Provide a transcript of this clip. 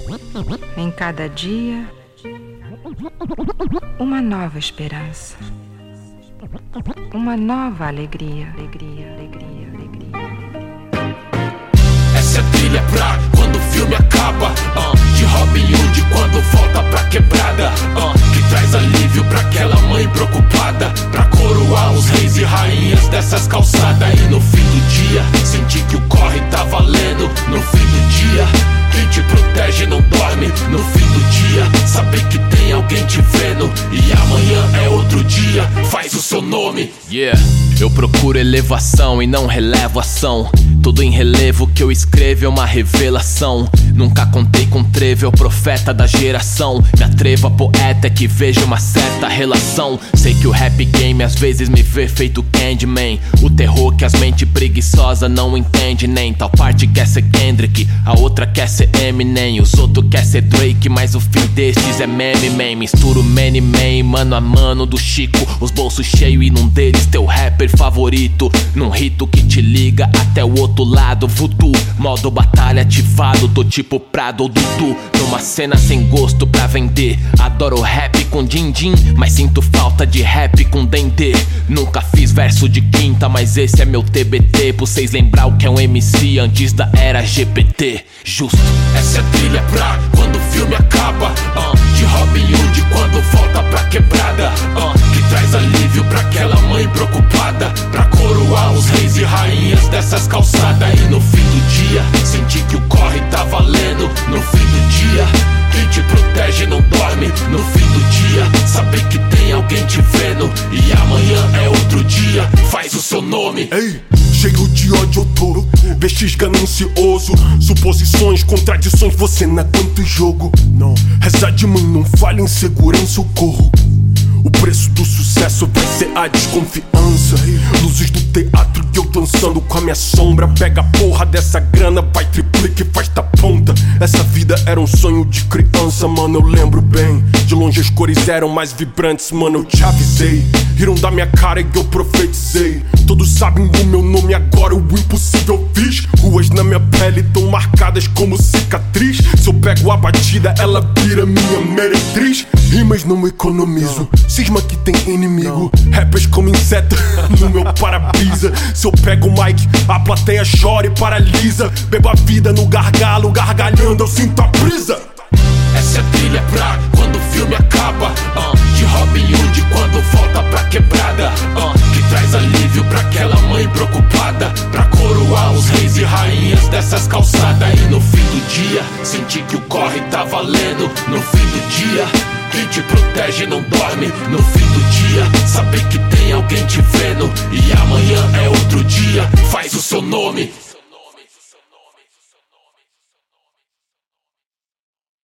Em cada dia, uma nova esperança, uma nova alegria, alegria, alegria, alegria. Essa é a trilha pra quando o filme acaba, de Robin Hood quando volta pra quebrada, que traz alívio pra aquela mãe preocupada, pra coroar os reis e rainhas dessas calçadas. E no fim do dia, sentir que o corre tá valendo. No fim do dia, quem te protege não dorme. No fim do dia, saber que tem alguém te vendo. E amanhã é outro dia, faz o seu nome. Eu procuro elevação e não relevo ação. Tudo em relevo que eu escrevo é uma revelação. Nunca contei com trevo, é o profeta da geração. Me atrevo a poeta é que vejo uma certa relação. Sei que o rap game às vezes me vê feito Candyman. O terror que as mentes preguiçosas não entende nem. Tal parte quer ser Kendrick, a outra quer ser Eminem. Os outros quer ser Drake, mas o fim destes é meme, man. Misturo many man, mano a mano do Chico. Os bolsos cheios e num deles teu rapper favorito. Num rito que te liga até o outro lado, voodoo. Modo batalha ativado, tô tipo Prado ou Dudu. Numa cena sem gosto pra vender. Adoro rap com din-din, mas sinto falta de rap com dendê. Nunca fiz verso de quinta, mas esse é meu TBT. Pra vocês lembrar o que é um MC antes da era GPT. Justo. Essa é a trilha pra quando o filme acaba, de Robin Hood quando volta pra quebrada, que traz alívio pra aquela mãe preocupada, pra coroar os reis e rainhas dessas calçadas. E no fim do dia, sentir que o corre tá valendo. No fim do dia, quem te protege não dorme. No fim do dia, saber que tem alguém te vendo. E amanhã é outro dia, faz o seu nome. Ei, cheio de ódio eu tô, vestes ganancioso. Suposições, contradições, você não aguenta o jogo. Não, reza de mãe, não falha em segurança, eu corro. O preço do sucesso vai ser a desconfiança. Luzes do teatro e eu dançando com a minha sombra. Pega a porra dessa grana, vai triplica e faz da ponta. Essa vida era um sonho de criança, mano, eu lembro bem. De longe as cores eram mais vibrantes, mano, eu te avisei. Riram da minha cara e eu profetizei. Todos sabem do meu nome agora, o impossível fiz. Ruas na minha pele tão marcadas como cicatriz. Se eu pego a batida, ela vira minha meretriz. Rimas não economizo, cisma que tem inimigo. Rappers como inseto no meu para-brisa. Se eu pego o mic, a plateia chora e paralisa. Bebo a vida no gargalo, gargalhando eu sinto a brisa. Essa é a trilha pra quando o filme acaba, de Robin Hood quando volta pra quebrada, que traz alívio pra aquela mãe preocupada, pra coroar os reis e rainhas dessas calçadas. E no fim do dia, sentir que o corre tá valendo. No fim do dia, quem te protege não dorme. No fim do dia, saber que tem alguém te vendo.